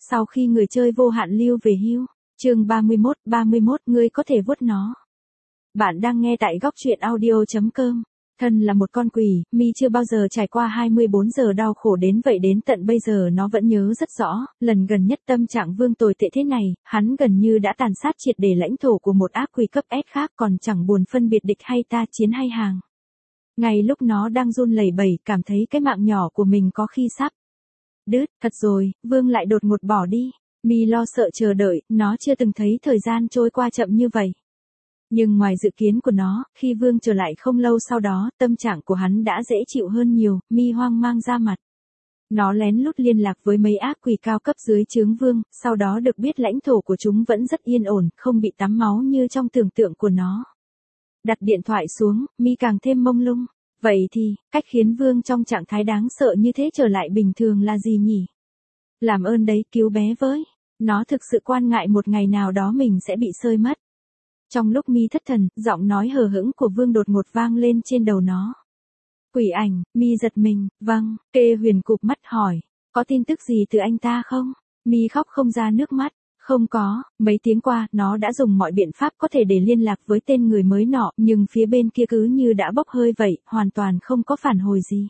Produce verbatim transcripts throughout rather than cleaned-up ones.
sau khi người chơi vô hạn lưu về hưu. Chương ba mươi mốt, ba mươi mốt, ngươi có thể vuốt nó. Bạn đang nghe tại góc truyện audio chấm com. Thân là một con quỷ, Mi chưa bao giờ trải qua hai mươi bốn giờ đau khổ đến vậy, đến tận bây giờ nó vẫn nhớ rất rõ, lần gần nhất tâm trạng Vương tồi tệ thế này, hắn gần như đã tàn sát triệt để lãnh thổ của một ác quỷ cấp S khác, còn chẳng buồn phân biệt địch hay ta, chiến hay hàng. Ngay lúc nó đang run lẩy bẩy, cảm thấy cái mạng nhỏ của mình có khi sắp đứt, thật rồi, Vương lại đột ngột bỏ đi. Mi lo sợ chờ đợi, nó chưa từng thấy thời gian trôi qua chậm như vậy. Nhưng ngoài dự kiến của nó, khi Vương trở lại không lâu sau đó, tâm trạng của hắn đã dễ chịu hơn nhiều. Mi hoang mang ra mặt. Nó lén lút liên lạc với mấy ác quỷ cao cấp dưới trướng Vương, sau đó được biết lãnh thổ của chúng vẫn rất yên ổn, không bị tắm máu như trong tưởng tượng của nó. Đặt điện thoại xuống, Mi càng thêm mông lung. Vậy thì, cách khiến Vương trong trạng thái đáng sợ như thế trở lại bình thường là gì nhỉ? Làm ơn đấy, cứu bé với. Nó thực sự quan ngại một ngày nào đó mình sẽ bị sơi mất. Trong lúc Mi thất thần, giọng nói hờ hững của Vương đột ngột vang lên trên đầu nó. Quỷ ảnh, Mi giật mình, vâng, Kê Huyền cụp mắt hỏi, có tin tức gì từ anh ta không? Mi khóc không ra nước mắt, không có, mấy tiếng qua, nó đã dùng mọi biện pháp có thể để liên lạc với tên người mới nọ, nhưng phía bên kia cứ như đã bốc hơi vậy, hoàn toàn không có phản hồi gì.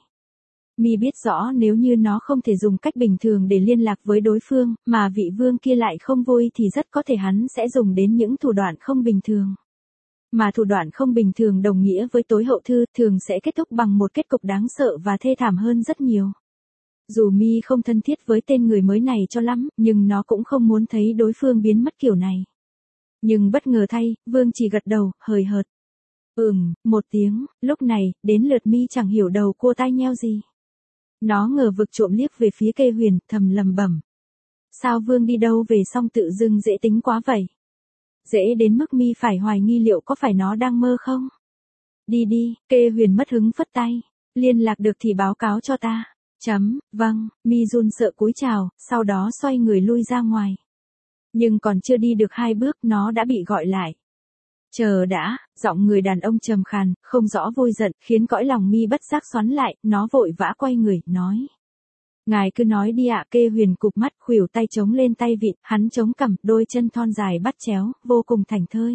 Mi biết rõ nếu như nó không thể dùng cách bình thường để liên lạc với đối phương, mà vị Vương kia lại không vui thì rất có thể hắn sẽ dùng đến những thủ đoạn không bình thường. Mà thủ đoạn không bình thường đồng nghĩa với tối hậu thư, thường sẽ kết thúc bằng một kết cục đáng sợ và thê thảm hơn rất nhiều. Dù Mi không thân thiết với tên người mới này cho lắm, nhưng nó cũng không muốn thấy đối phương biến mất kiểu này. Nhưng bất ngờ thay, Vương chỉ gật đầu, hời hợt. Ừm, một tiếng, lúc này, đến lượt Mi chẳng hiểu đầu cua tai nheo gì. Nó ngờ vực trộm liếc về phía Kê Huyền, thầm lầm bẩm. Sao Vương đi đâu về xong tự dưng dễ tính quá vậy? Dễ đến mức Mi phải hoài nghi liệu có phải nó đang mơ không? Đi đi, Kê Huyền mất hứng phất tay. Liên lạc được thì báo cáo cho ta. Chấm, vâng, Mi run sợ cúi chào, sau đó xoay người lui ra ngoài. Nhưng còn chưa đi được hai bước, nó đã bị gọi lại. Chờ đã, giọng người đàn ông trầm khàn, không rõ vui giận, khiến cõi lòng Mi bất giác xoắn lại, nó vội vã quay người, nói. Ngài cứ nói đi ạ. Kê Huyền cụp mắt, khuỷu tay chống lên tay vịn, hắn chống cằm, đôi chân thon dài bắt chéo, vô cùng thảnh thơi.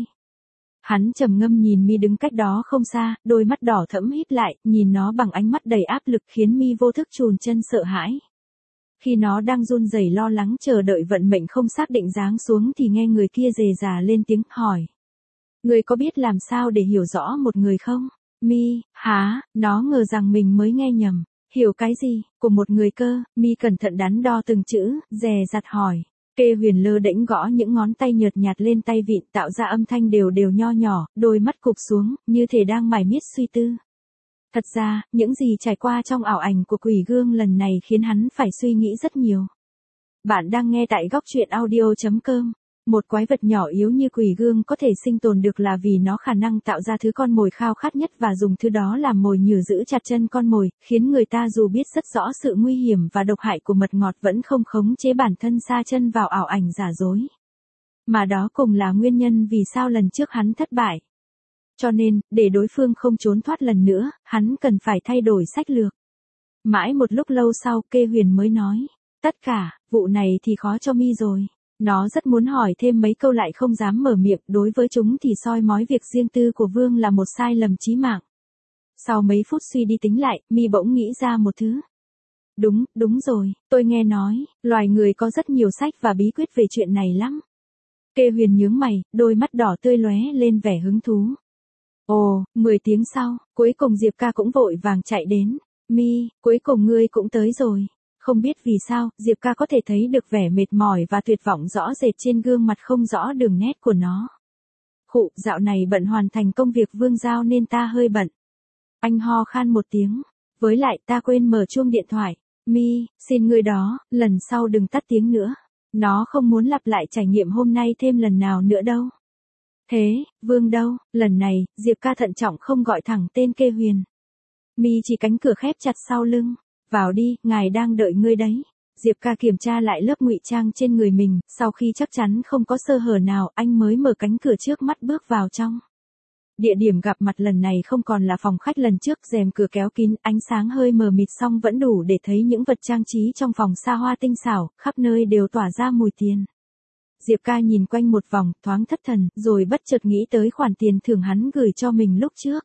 Hắn trầm ngâm nhìn Mi đứng cách đó không xa, đôi mắt đỏ thẫm híp lại, nhìn nó bằng ánh mắt đầy áp lực khiến Mi vô thức chùn chân sợ hãi. Khi nó đang run rẩy lo lắng chờ đợi vận mệnh không xác định giáng xuống thì nghe người kia rề rà lên tiếng hỏi. Người có biết làm sao để hiểu rõ một người không? Mi, hả, nó ngờ rằng mình mới nghe nhầm. Hiểu cái gì, của một người cơ? Mi cẩn thận đắn đo từng chữ, dè dặt hỏi. Kê Huyền lơ đễnh gõ những ngón tay nhợt nhạt lên tay vịn tạo ra âm thanh đều đều nho nhỏ, đôi mắt cụp xuống, như thể đang mải miết suy tư. Thật ra, những gì trải qua trong ảo ảnh của quỷ gương lần này khiến hắn phải suy nghĩ rất nhiều. Bạn đang nghe tại góc truyện audio chấm com. Một quái vật nhỏ yếu như quỷ gương có thể sinh tồn được là vì nó khả năng tạo ra thứ con mồi khao khát nhất và dùng thứ đó làm mồi nhử giữ chặt chân con mồi, khiến người ta dù biết rất rõ sự nguy hiểm và độc hại của mật ngọt vẫn không khống chế bản thân sa chân vào ảo ảnh giả dối. Mà đó cùng là nguyên nhân vì sao lần trước hắn thất bại. Cho nên, để đối phương không trốn thoát lần nữa, hắn cần phải thay đổi sách lược. Mãi một lúc lâu sau, Kê Huyền mới nói, tất cả, vụ này thì khó cho Mi rồi. Nó rất muốn hỏi thêm mấy câu lại không dám mở miệng, đối với chúng thì soi mói việc riêng tư của Vương là một sai lầm chí mạng. Sau mấy phút suy đi tính lại, Mi bỗng nghĩ ra một thứ. Đúng, đúng rồi, tôi nghe nói, loài người có rất nhiều sách và bí quyết về chuyện này lắm. Kê Huyền nhướng mày, đôi mắt đỏ tươi lóe lên vẻ hứng thú. Ồ, mười tiếng sau, cuối cùng Diệp ca cũng vội vàng chạy đến. Mi, cuối cùng ngươi cũng tới rồi. Không biết vì sao, Diệp ca có thể thấy được vẻ mệt mỏi và tuyệt vọng rõ rệt trên gương mặt không rõ đường nét của nó. Khụ, dạo này bận hoàn thành công việc Vương giao nên ta hơi bận. Anh ho khan một tiếng. Với lại ta quên mở chuông điện thoại. Mi, xin ngươi đó, lần sau đừng tắt tiếng nữa. Nó không muốn lặp lại trải nghiệm hôm nay thêm lần nào nữa đâu. Thế, Vương đâu? Lần này, Diệp ca thận trọng không gọi thẳng tên Kê Huyền. Mi chỉ cánh cửa khép chặt sau lưng. Vào đi, ngài đang đợi ngươi đấy. Diệp ca kiểm tra lại lớp ngụy trang trên người mình, sau khi chắc chắn không có sơ hở nào, anh mới mở cánh cửa trước mắt bước vào trong. Địa điểm gặp mặt lần này không còn là phòng khách lần trước, rèm cửa kéo kín, ánh sáng hơi mờ mịt song vẫn đủ để thấy những vật trang trí trong phòng xa hoa tinh xảo, khắp nơi đều tỏa ra mùi tiền. Diệp Ca nhìn quanh một vòng, thoáng thất thần, rồi bất chợt nghĩ tới khoản tiền thưởng hắn gửi cho mình lúc trước.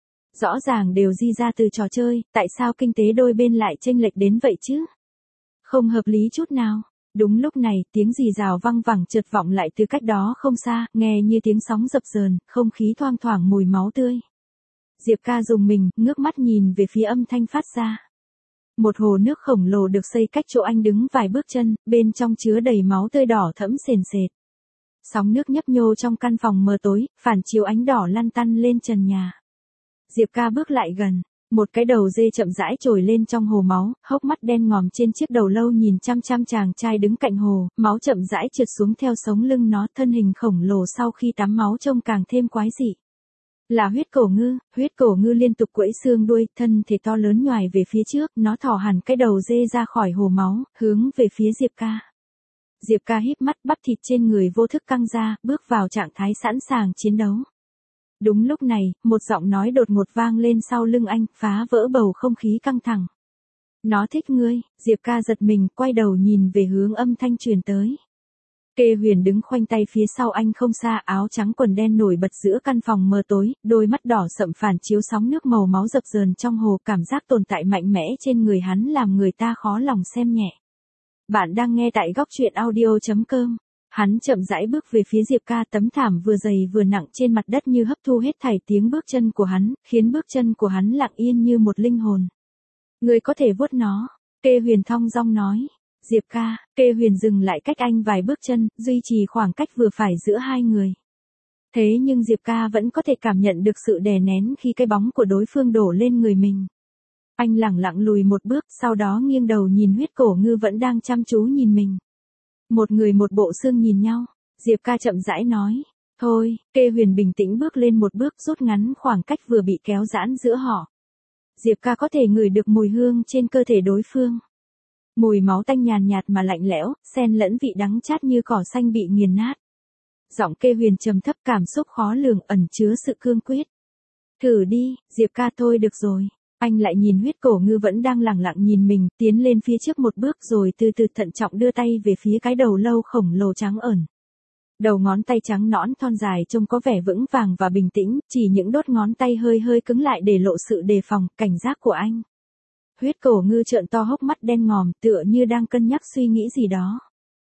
Rõ ràng đều di ra từ trò chơi, tại sao kinh tế đôi bên lại chênh lệch đến vậy chứ? Không hợp lý chút nào. Đúng lúc này, tiếng rì rào văng vẳng chợt vọng lại từ cách đó không xa, nghe như tiếng sóng dập dờn, không khí thoang thoảng mùi máu tươi. Diệp Ca rùng mình, ngước mắt nhìn về phía âm thanh phát ra. Một hồ nước khổng lồ được xây cách chỗ anh đứng vài bước chân, bên trong chứa đầy máu tươi đỏ thẫm sền sệt. Sóng nước nhấp nhô trong căn phòng mờ tối, phản chiếu ánh đỏ lăn tăn lên trần nhà. Diệp Ca bước lại gần, một cái đầu dê chậm rãi trồi lên trong hồ máu, hốc mắt đen ngòm trên chiếc đầu lâu nhìn chăm chăm chàng trai đứng cạnh hồ, máu chậm rãi trượt xuống theo sống lưng nó, thân hình khổng lồ sau khi tắm máu trông càng thêm quái dị. Là huyết cổ ngư, huyết cổ ngư liên tục quẫy xương đuôi, thân thể to lớn nhoài về phía trước, nó thò hẳn cái đầu dê ra khỏi hồ máu, hướng về phía Diệp Ca. Diệp Ca híp mắt, bắp thịt trên người vô thức căng ra, bước vào trạng thái sẵn sàng chiến đấu. Đúng lúc này, một giọng nói đột ngột vang lên sau lưng anh, phá vỡ bầu không khí căng thẳng. Nó thích ngươi. Diệp Ca giật mình, quay đầu nhìn về hướng âm thanh truyền tới. Kê Huyền đứng khoanh tay phía sau anh không xa, áo trắng quần đen nổi bật giữa căn phòng mờ tối, đôi mắt đỏ sậm phản chiếu sóng nước màu máu dập dờn trong hồ, cảm giác tồn tại mạnh mẽ trên người hắn làm người ta khó lòng xem nhẹ. Bạn đang nghe tại góc truyện audio chấm com. Hắn chậm rãi bước về phía Diệp Ca, tấm thảm vừa dày vừa nặng trên mặt đất như hấp thu hết thảy tiếng bước chân của hắn, khiến bước chân của hắn lặng yên như một linh hồn. Ngươi có thể vuốt nó, Kê Huyền thong dong nói. Diệp Ca, Kê Huyền dừng lại cách anh vài bước chân, duy trì khoảng cách vừa phải giữa hai người. Thế nhưng Diệp Ca vẫn có thể cảm nhận được sự đè nén khi cái bóng của đối phương đổ lên người mình. Anh lẳng lặng lùi một bước, sau đó nghiêng đầu nhìn huyết cổ ngư vẫn đang chăm chú nhìn mình. Một người một bộ xương nhìn nhau, Diệp Ca chậm rãi nói. Thôi, Kê Huyền bình tĩnh bước lên một bước, rút ngắn khoảng cách vừa bị kéo giãn giữa họ. Diệp Ca có thể ngửi được mùi hương trên cơ thể đối phương. Mùi máu tanh nhàn nhạt mà lạnh lẽo, xen lẫn vị đắng chát như cỏ xanh bị nghiền nát. Giọng Kê Huyền trầm thấp, cảm xúc khó lường ẩn chứa sự cương quyết. Thử đi, Diệp Ca. Thôi được rồi. Anh lại nhìn huyết cổ ngư vẫn đang lẳng lặng nhìn mình, tiến lên phía trước một bước rồi từ từ thận trọng đưa tay về phía cái đầu lâu khổng lồ trắng ẩn. Đầu ngón tay trắng nõn thon dài trông có vẻ vững vàng và bình tĩnh, chỉ những đốt ngón tay hơi hơi cứng lại để lộ sự đề phòng, cảnh giác của anh. Huyết cổ ngư trợn to hốc mắt đen ngòm, tựa như đang cân nhắc suy nghĩ gì đó.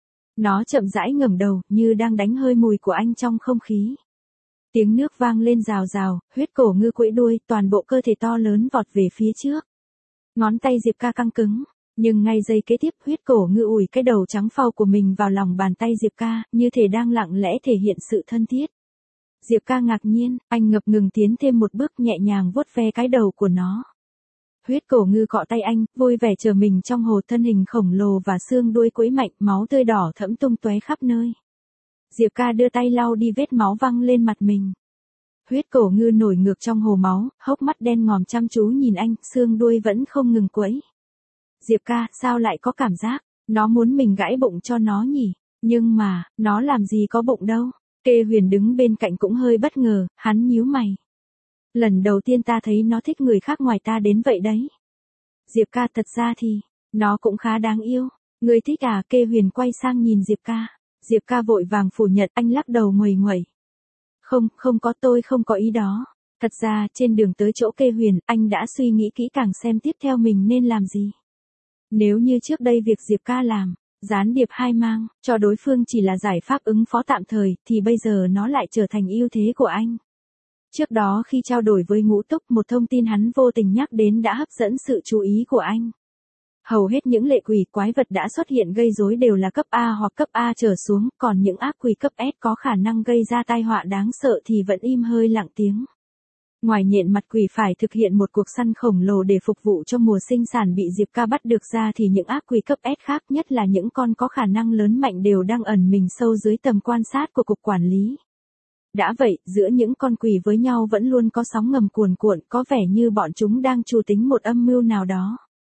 Nó chậm rãi ngẩng đầu, như đang đánh hơi mùi của anh trong không khí. Tiếng nước vang lên rào rào, huyết cổ ngư quẫy đuôi, toàn bộ cơ thể to lớn vọt về phía trước. Ngón tay Diệp Ca căng cứng, nhưng ngay giây kế tiếp huyết cổ ngư ủi cái đầu trắng phau của mình vào lòng bàn tay Diệp Ca, như thể đang lặng lẽ thể hiện sự thân thiết. Diệp Ca ngạc nhiên, anh ngập ngừng tiến thêm một bước, nhẹ nhàng vuốt ve cái đầu của nó. Huyết cổ ngư cọ tay anh, vui vẻ chờ mình trong hồ, thân hình khổng lồ và xương đuôi quẫy mạnh, máu tươi đỏ thẫm tung tóe khắp nơi. Diệp Ca đưa tay lau đi vết máu văng lên mặt mình. Huyết cổ ngư nổi ngược trong hồ máu, hốc mắt đen ngòm chăm chú nhìn anh, xương đuôi vẫn không ngừng quẫy. Diệp Ca, sao lại có cảm giác, nó muốn mình gãi bụng cho nó nhỉ? Nhưng mà, nó làm gì có bụng đâu. Kê Huyền đứng bên cạnh cũng hơi bất ngờ, hắn nhíu mày. Lần đầu tiên ta thấy nó thích người khác ngoài ta đến vậy đấy. Diệp Ca, thật ra thì, nó cũng khá đáng yêu. Người thích à? Kê Huyền quay sang nhìn Diệp Ca. Diệp Ca vội vàng phủ nhận, anh lắc đầu nguầy nguẩy. Không, không có, tôi không có ý đó. Thật ra, trên đường tới chỗ Kê Huyền, anh đã suy nghĩ kỹ càng xem tiếp theo mình nên làm gì. Nếu như trước đây việc Diệp Ca làm, gián điệp hai mang, cho đối phương chỉ là giải pháp ứng phó tạm thời, thì bây giờ nó lại trở thành ưu thế của anh. Trước đó khi trao đổi với Ngũ Túc, một thông tin hắn vô tình nhắc đến đã hấp dẫn sự chú ý của anh. Hầu hết những lệ quỷ quái vật đã xuất hiện gây rối đều là cấp A hoặc cấp A trở xuống, còn những ác quỷ cấp S có khả năng gây ra tai họa đáng sợ thì vẫn im hơi lặng tiếng. Ngoài nhện mặt quỷ phải thực hiện một cuộc săn khổng lồ để phục vụ cho mùa sinh sản bị Diệp Ca bắt được ra thì những ác quỷ cấp S khác, nhất là những con có khả năng lớn mạnh, đều đang ẩn mình sâu dưới tầm quan sát của cục quản lý. Đã vậy, giữa những con quỷ với nhau vẫn luôn có sóng ngầm cuồn cuộn, có vẻ như bọn chúng đang trù tính một âm mưu nào đó.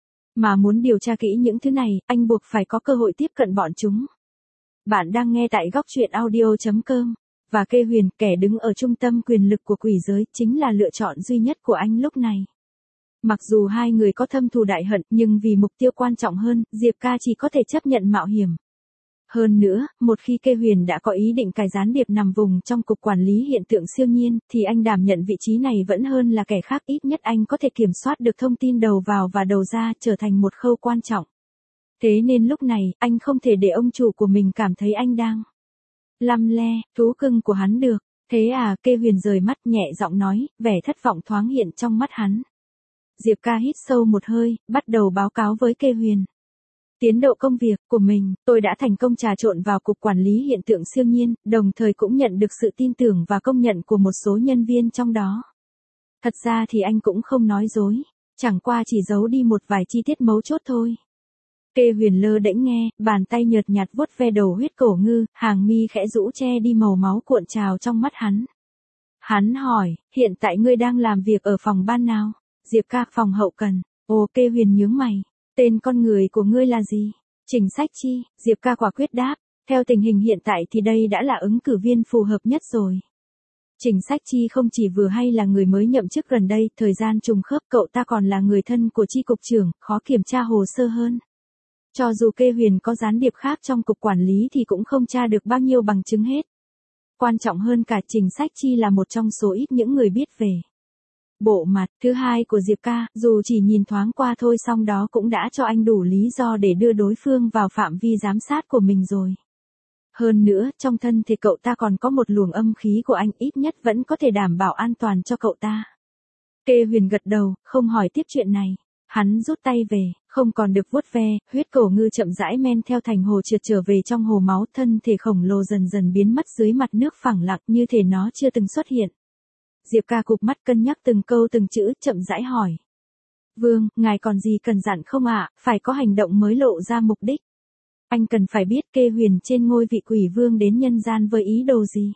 Mà muốn điều tra kỹ những thứ này, anh buộc phải có cơ hội tiếp cận bọn chúng. Bạn đang nghe tại góc truyện audio chấm com. Và Kê Huyền, kẻ đứng ở trung tâm quyền lực của quỷ giới, chính là lựa chọn duy nhất của anh lúc này. Mặc dù hai người có thâm thù đại hận, nhưng vì mục tiêu quan trọng hơn, Diệp Ca chỉ có thể chấp nhận mạo hiểm. Hơn nữa, một khi Kê Huyền đã có ý định cài gián điệp nằm vùng trong cục quản lý hiện tượng siêu nhiên, thì anh đảm nhận vị trí này vẫn hơn là kẻ khác, ít nhất anh có thể kiểm soát được thông tin đầu vào và đầu ra, trở thành một khâu quan trọng. Thế nên lúc này, anh không thể để ông chủ của mình cảm thấy anh đang lăm le, thú cưng của hắn được. Thế à, Kê Huyền rời mắt nhẹ giọng nói, vẻ thất vọng thoáng hiện trong mắt hắn. Diệp Ca hít sâu một hơi, bắt đầu báo cáo với Kê Huyền. Tiến độ công việc của mình, tôi đã thành công trà trộn vào cục quản lý hiện tượng siêu nhiên, đồng thời cũng nhận được sự tin tưởng và công nhận của một số nhân viên trong đó. Thật ra thì anh cũng không nói dối, chẳng qua chỉ giấu đi một vài chi tiết mấu chốt thôi. Kê Huyền lơ đễnh nghe, bàn tay nhợt nhạt vuốt ve đầu huyết cổ ngư, hàng mi khẽ rũ che đi màu máu cuộn trào trong mắt hắn. Hắn hỏi, hiện tại ngươi đang làm việc ở phòng ban nào? Diệp Ca, phòng hậu cần. Ồ, Kê Huyền nhướng mày. Tên con người của ngươi là gì? Trình Sách Chi. Diệp Ca quả quyết đáp. Theo tình hình hiện tại thì đây đã là ứng cử viên phù hợp nhất rồi. Trình Sách Chi không chỉ vừa hay là người mới nhậm chức gần đây, thời gian trùng khớp, cậu ta còn là người thân của chi cục trưởng, khó kiểm tra hồ sơ hơn. Cho dù Kê Huyền có gián điệp khác trong cục quản lý thì cũng không tra được bao nhiêu bằng chứng hết. Quan trọng hơn cả, Trình Sách Chi là một trong số ít những người biết về bộ mặt thứ hai của Diệp Ca, dù chỉ nhìn thoáng qua thôi song đó cũng đã cho anh đủ lý do để đưa đối phương vào phạm vi giám sát của mình rồi. Hơn nữa, trong thân thể cậu ta còn có một luồng âm khí của anh, ít nhất vẫn có thể đảm bảo an toàn cho cậu ta. Kê Huyền gật đầu, không hỏi tiếp chuyện này. Hắn rút tay về, không còn được vuốt ve, huyết cổ ngư chậm rãi men theo thành hồ trượt trở về trong hồ máu, thân thể khổng lồ dần dần biến mất dưới mặt nước phẳng lặng như thể nó chưa từng xuất hiện. Diệp Ca cụp mắt cân nhắc từng câu từng chữ, chậm rãi hỏi. Vương, ngài còn gì cần dặn không ạ, phải có hành động mới lộ ra mục đích. Anh cần phải biết Kê Huyền trên ngôi vị quỷ vương đến nhân gian với ý đồ gì.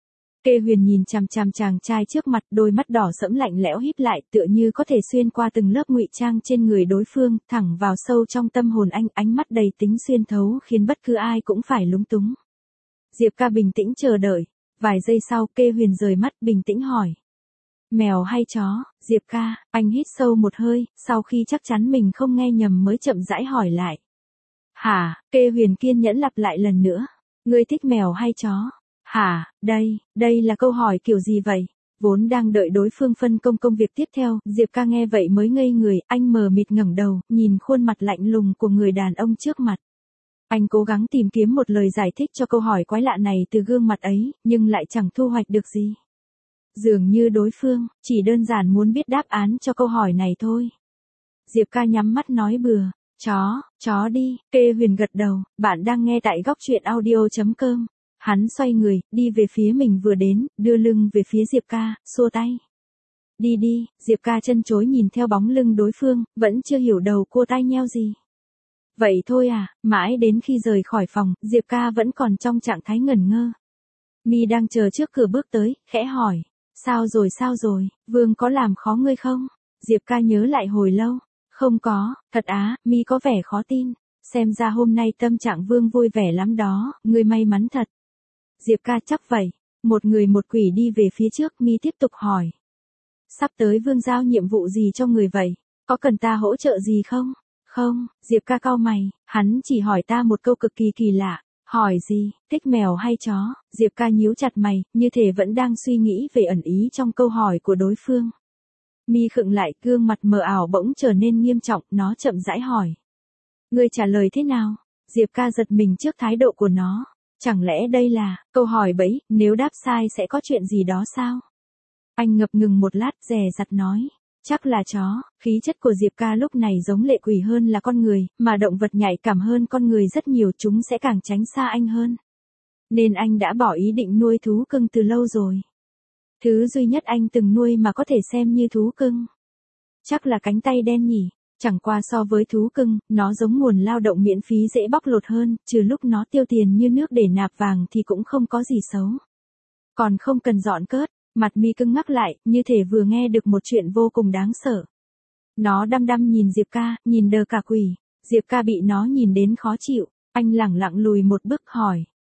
Kê Huyền nhìn chằm chằm chàng trai trước mặt, đôi mắt đỏ sẫm lạnh lẽo híp lại, tựa như có thể xuyên qua từng lớp ngụy trang trên người đối phương, thẳng vào sâu trong tâm hồn anh, ánh mắt đầy tính xuyên thấu khiến bất cứ ai cũng phải lúng túng. Diệp Ca bình tĩnh chờ đợi, vài giây sau Kê Huyền rời mắt bình tĩnh hỏi. Mèo hay chó? Diệp Ca, anh hít sâu một hơi, sau khi chắc chắn mình không nghe nhầm mới chậm rãi hỏi lại. Hả? Kê Huyền kiên nhẫn lặp lại lần nữa. Ngươi thích mèo hay chó? Hả, đây, đây là câu hỏi kiểu gì vậy? Vốn đang đợi đối phương phân công công việc tiếp theo, Diệp Ca nghe vậy mới ngây người, anh mờ mịt ngẩng đầu, nhìn khuôn mặt lạnh lùng của người đàn ông trước mặt. Anh cố gắng tìm kiếm một lời giải thích cho câu hỏi quái lạ này từ gương mặt ấy, nhưng lại chẳng thu hoạch được gì. Dường như đối phương, chỉ đơn giản muốn biết đáp án cho câu hỏi này thôi. Diệp Ca nhắm mắt nói bừa. Chó, chó đi, Kê Huyền gật đầu, bạn đang nghe tại góc truyện audio chấm com. Hắn xoay người, đi về phía mình vừa đến, đưa lưng về phía Diệp Ca, xua tay. Đi đi, Diệp Ca chân chối nhìn theo bóng lưng đối phương, vẫn chưa hiểu đầu cua tai nheo gì. Vậy thôi à, mãi đến khi rời khỏi phòng, Diệp Ca vẫn còn trong trạng thái ngẩn ngơ. Mi đang chờ trước cửa bước tới, khẽ hỏi. Sao rồi sao rồi, Vương có làm khó ngươi không? Diệp Ca nhớ lại hồi lâu. Không có, thật á, Mi có vẻ khó tin. Xem ra hôm nay tâm trạng Vương vui vẻ lắm đó, ngươi may mắn thật. Diệp Ca chắc vậy. Một người một quỷ đi về phía trước, Mi tiếp tục hỏi. Sắp tới Vương giao nhiệm vụ gì cho người vậy? Có cần ta hỗ trợ gì không? Không, Diệp Ca cau mày, hắn chỉ hỏi ta một câu cực kỳ kỳ lạ. Hỏi gì, thích mèo hay chó? Diệp Ca nhíu chặt mày, như thể vẫn đang suy nghĩ về ẩn ý trong câu hỏi của đối phương. Mi khựng lại, gương mặt mờ ảo bỗng trở nên nghiêm trọng, nó chậm rãi hỏi. Ngươi trả lời thế nào? Diệp Ca giật mình trước thái độ của nó. Chẳng lẽ đây là câu hỏi bẫy, nếu đáp sai sẽ có chuyện gì đó sao? Anh ngập ngừng một lát, dè dặt nói. Chắc là chó, khí chất của Diệp Ca lúc này giống lệ quỷ hơn là con người, mà động vật nhạy cảm hơn con người rất nhiều, chúng sẽ càng tránh xa anh hơn. Nên anh đã bỏ ý định nuôi thú cưng từ lâu rồi. Thứ duy nhất anh từng nuôi mà có thể xem như thú cưng. Chắc là cánh tay đen nhỉ, chẳng qua so với thú cưng, nó giống nguồn lao động miễn phí dễ bóc lột hơn, trừ lúc nó tiêu tiền như nước để nạp vàng thì cũng không có gì xấu. Còn không cần dọn cớt. Mặt Mi cứng ngắc lại, như thể vừa nghe được một chuyện vô cùng đáng sợ. Nó đăm đăm nhìn Diệp Ca, nhìn đờ cả quỷ. Diệp Ca bị nó nhìn đến khó chịu, anh lẳng lặng lùi một bước hỏi.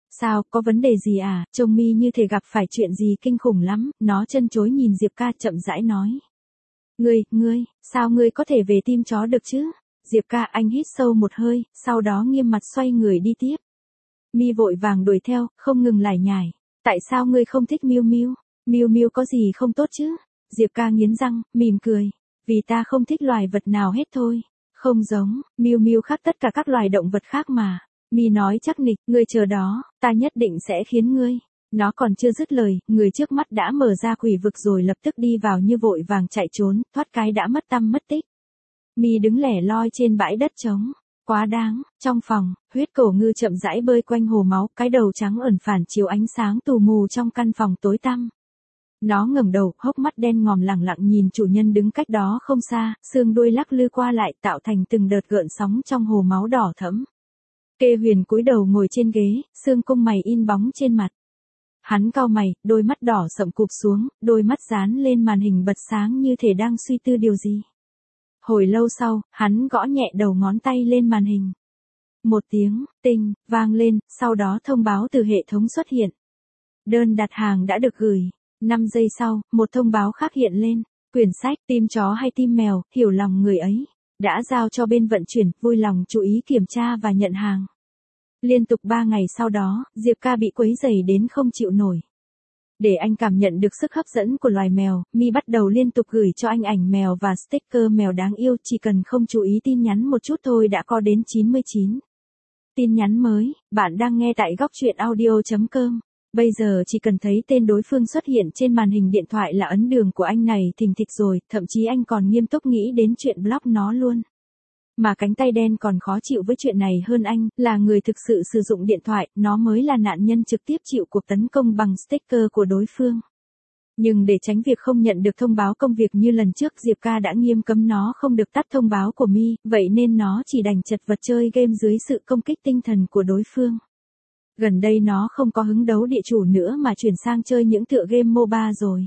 Sao, có vấn đề gì à, trông mi như thể gặp phải chuyện gì kinh khủng lắm, nó chân chối nhìn Diệp ca chậm rãi nói. Ngươi, ngươi, sao ngươi có thể về tim chó được chứ? Diệp ca anh hít sâu một hơi, sau đó nghiêm mặt xoay người đi tiếp. Mi vội vàng đuổi theo, không ngừng lải nhải. Tại sao ngươi không thích Miu Miu? Miu Miu có gì không tốt chứ? Diệp ca nghiến răng, mỉm cười. Vì ta không thích loài vật nào hết thôi. Không giống, Miu Miu khác tất cả các loài động vật khác mà. Mi nói chắc nịch, ngươi chờ đó, ta nhất định sẽ khiến ngươi. Nó còn chưa dứt lời, người trước mắt đã mở ra quỷ vực rồi lập tức đi vào như vội vàng chạy trốn, thoát cái đã mất tăm mất tích. Mi đứng lẻ loi trên bãi đất trống. Quá đáng, trong phòng, huyết cổ ngư chậm rãi bơi quanh hồ máu, cái đầu trắng ẩn phản chiếu ánh sáng tù mù trong căn phòng tối tăm. Nó ngẩng đầu, hốc mắt đen ngòm lẳng lặng nhìn chủ nhân đứng cách đó không xa, xương đuôi lắc lư qua lại tạo thành từng đợt gợn sóng trong hồ máu đỏ thẫm. Kê Huyền cúi đầu ngồi trên ghế, xương cung mày in bóng trên mặt. Hắn cau mày, đôi mắt đỏ sậm cụp xuống, đôi mắt dán lên màn hình bật sáng như thể đang suy tư điều gì. Hồi lâu sau, hắn gõ nhẹ đầu ngón tay lên màn hình. Một tiếng, tinh, vang lên, sau đó thông báo từ hệ thống xuất hiện. Đơn đặt hàng đã được gửi. năm giây sau, một thông báo khác hiện lên. Quyển sách, tim chó hay tim mèo, hiểu lòng người ấy. Đã giao cho bên vận chuyển, vui lòng chú ý kiểm tra và nhận hàng. Liên tục ba ngày sau đó, Diệp ca bị quấy rầy đến không chịu nổi. Để anh cảm nhận được sức hấp dẫn của loài mèo, Mi bắt đầu liên tục gửi cho anh ảnh mèo và sticker mèo đáng yêu, chỉ cần không chú ý tin nhắn một chút thôi đã có đến chín mươi chín. Tin nhắn mới, bạn đang nghe tại góc truyện audio chấm com. Bây giờ chỉ cần thấy tên đối phương xuất hiện trên màn hình điện thoại là ấn đường của anh này thình thịch rồi, thậm chí anh còn nghiêm túc nghĩ đến chuyện block nó luôn. Mà cánh tay đen còn khó chịu với chuyện này hơn anh, là người thực sự sử dụng điện thoại, nó mới là nạn nhân trực tiếp chịu cuộc tấn công bằng sticker của đối phương. Nhưng để tránh việc không nhận được thông báo công việc như lần trước, Diệp ca đã nghiêm cấm nó không được tắt thông báo của Mi, vậy nên nó chỉ đành chật vật chơi game dưới sự công kích tinh thần của đối phương. Gần đây nó không có hứng đấu địa chủ nữa mà chuyển sang chơi những tựa game MOBA rồi.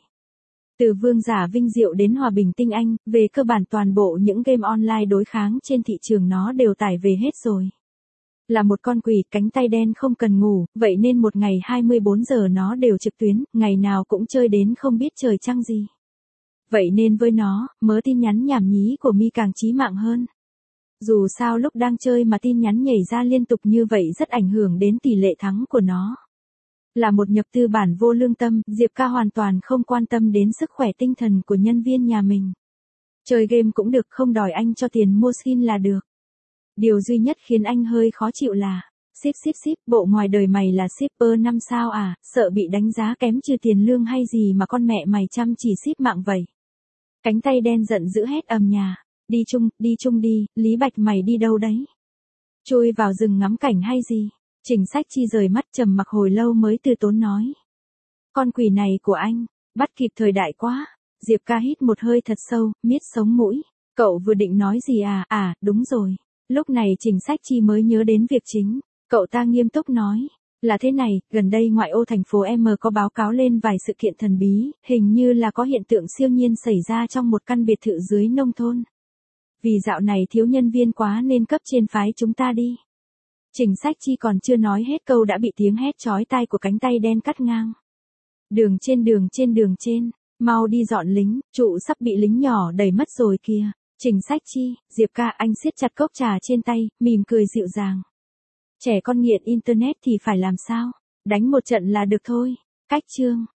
Từ Vương giả Vinh Diệu đến Hòa bình Tinh Anh, về cơ bản toàn bộ những game online đối kháng trên thị trường nó đều tải về hết rồi. Là một con quỷ cánh tay đen không cần ngủ, vậy nên một ngày hai mươi bốn giờ nó đều trực tuyến, ngày nào cũng chơi đến không biết trời trăng gì. Vậy nên với nó, mớ tin nhắn nhảm nhí của Mi càng chí mạng hơn. Dù sao lúc đang chơi mà tin nhắn nhảy ra liên tục như vậy rất ảnh hưởng đến tỷ lệ thắng của nó. Là một nhập tư bản vô lương tâm, Diệp ca hoàn toàn không quan tâm đến sức khỏe tinh thần của nhân viên nhà mình. Chơi game cũng được, không đòi anh cho tiền mua skin là được. Điều duy nhất khiến anh hơi khó chịu là, ship ship ship, bộ ngoài đời mày là shipper năm sao à, sợ bị đánh giá kém trừ tiền lương hay gì mà con mẹ mày chăm chỉ ship mạng vậy. Cánh tay đen giận dữ hét ầm nhà, đi chung, đi chung đi, Lý Bạch mày đi đâu đấy? Chui vào rừng ngắm cảnh hay gì? Trình Sách Chi rời mắt trầm mặc hồi lâu mới từ tốn nói. Con quỷ này của anh, bắt kịp thời đại quá. Diệp ca hít một hơi thật sâu, miết sống mũi. Cậu vừa định nói gì à? À, đúng rồi. Lúc này Trình Sách Chi mới nhớ đến việc chính. Cậu ta nghiêm túc nói. Là thế này, gần đây ngoại ô thành phố M có báo cáo lên vài sự kiện thần bí, hình như là có hiện tượng siêu nhiên xảy ra trong một căn biệt thự dưới nông thôn. Vì dạo này thiếu nhân viên quá nên cấp trên phái chúng ta đi. Trình Sách Chi còn chưa nói hết câu đã bị tiếng hét chói tai của cánh tay đen cắt ngang. Đường trên đường trên đường trên, mau đi dọn lính, trụ sắp bị lính nhỏ đẩy mất rồi kìa. Trình Sách Chi, Diệp ca anh siết chặt cốc trà trên tay, mỉm cười dịu dàng. Trẻ con nghiện internet thì phải làm sao? Đánh một trận là được thôi. Cách chương.